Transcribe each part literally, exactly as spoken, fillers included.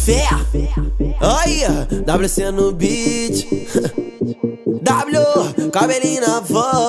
Fé. Aí, W C no beat. W, cabelinho na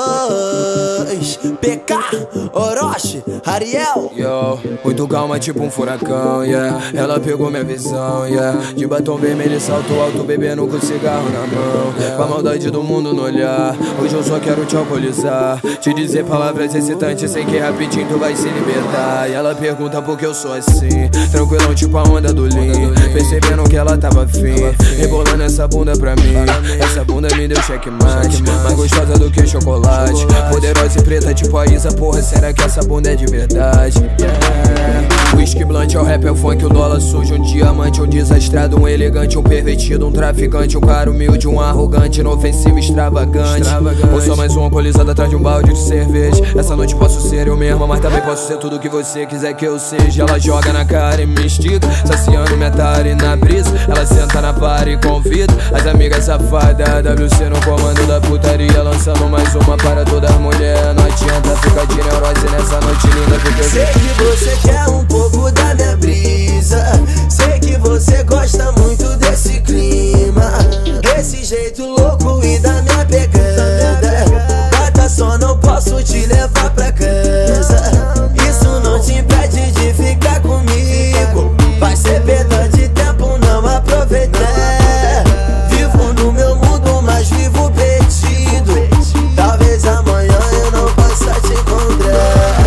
voz. P K, Orochi, Ariel. Yo, muito calma, tipo um furacão, yeah. Ela pegou minha visão, yeah. De batom vermelho e salto alto, bebendo com cigarro na mão, yeah. Com a maldade do mundo no olhar. Hoje eu só quero te alcoolizar, te dizer palavras excitantes, sem que rapidinho tu vai se libertar. E ela pergunta por que eu sou assim, tranquilão tipo a onda do Lean. Percebendo que ela tava afim, rebolando essa bunda pra mim. Essa bunda me deu checkmate, mais gostosa do que chocolate. Poderosa e preta tipo a Isa, porra, será que essa bunda é de verdade? Yeah. Whisky blunt, é o rap, é o funk, o dólar sujo. Um diamante, um desastrado, um elegante, um pervertido, um traficante, um cara humilde, um arrogante, inofensivo, extravagante, extravagante. Ou só mais um alcoolizado atrás de um balde de cerveja. Essa noite posso ser eu mesma, mas também posso ser tudo que você quiser que eu seja. Ela joga na cara e me instiga, saciando minha tara na brisa. Ela senta na para e convida as amigas safadas. W C no comando da putaria, lançando mais uma para toda mulher. Não adianta ficar de neurose nessa noite linda, porque sei que você quer um pouco da minha brisa. Sei que você gosta muito desse clima, desse jeito louco e da minha pegada. Gata, só não posso te levar pra casa. Isso não te impede de ficar comigo. Vai ser perda de tempo não aproveitar. Vivo no meu mundo, mas vivo perdido. Talvez amanhã eu não possa te encontrar.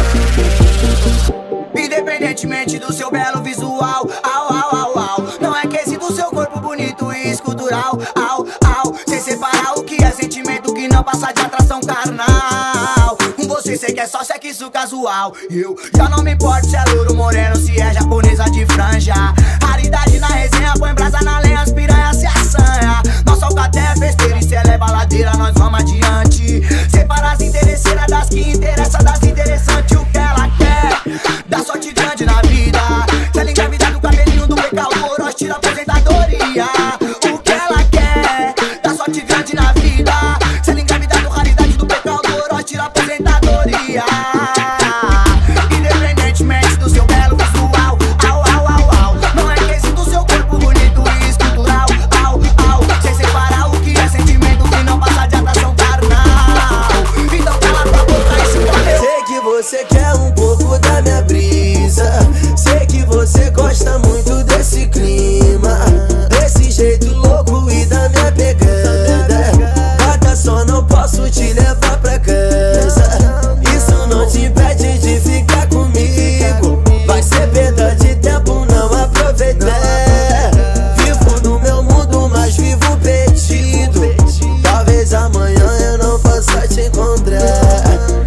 Independentemente do seu belo visual, au, au, au, au. Não é quesito seu corpo bonito e escultural, au, au. Sem separar o que é sentimento que não passa de atração carnal. Com você sei que é só sexo casual. Eu já não me importo se é louro, moreno, se é japonesa de franja. Raridade na resenha, põe brasa na lenha, as piranhas se assanha. Nossa alcateia é festeira e se ela é baladeira, nós vamos adiante. Separa as interesseiras das que interessa das interessantes. O que ela quer, dá sorte grande na vida. Se ela engravidar do cabelinho do P K, o Orochi tira a aposentadoria. O que ela quer, dá sorte grande na vida. Se ela engravidar do raridade do P K, o Orochi tira a aposentadoria. Independentemente do seu belo visual, au, au, au, au. Não é quesito do seu corpo bonito e escultural, au, au. Sem separar o que é sentimento que não passa de atração carnal. Então cala tua boca e se valeu. Sei que você quer um pouco da minha brisa. Sei que você gosta muito desse clima, desse jeito louco e da minha pegada. Gata, só não posso te levar pra casa. Isso não te impede de ficar comigo. Vai ser perda de tempo não aproveitar. Vivo no meu mundo, mas vivo perdido. Talvez amanhã eu não possa te encontrar.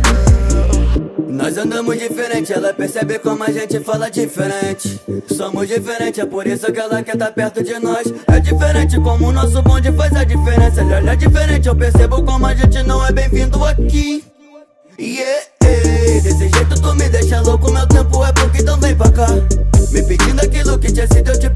Nós andamos diferente, ela percebe como a gente fala diferente. Somos diferentes, é por isso que ela quer estar perto de nós. É diferente como o nosso bonde faz a diferença. Ela olha diferente, eu percebo como a gente não é bem-vindo aqui. Yeah, yeah. Desse jeito tu me deixa louco, meu tempo é pouco, então vem pra cá. Me pedindo aquilo que te excita, eu te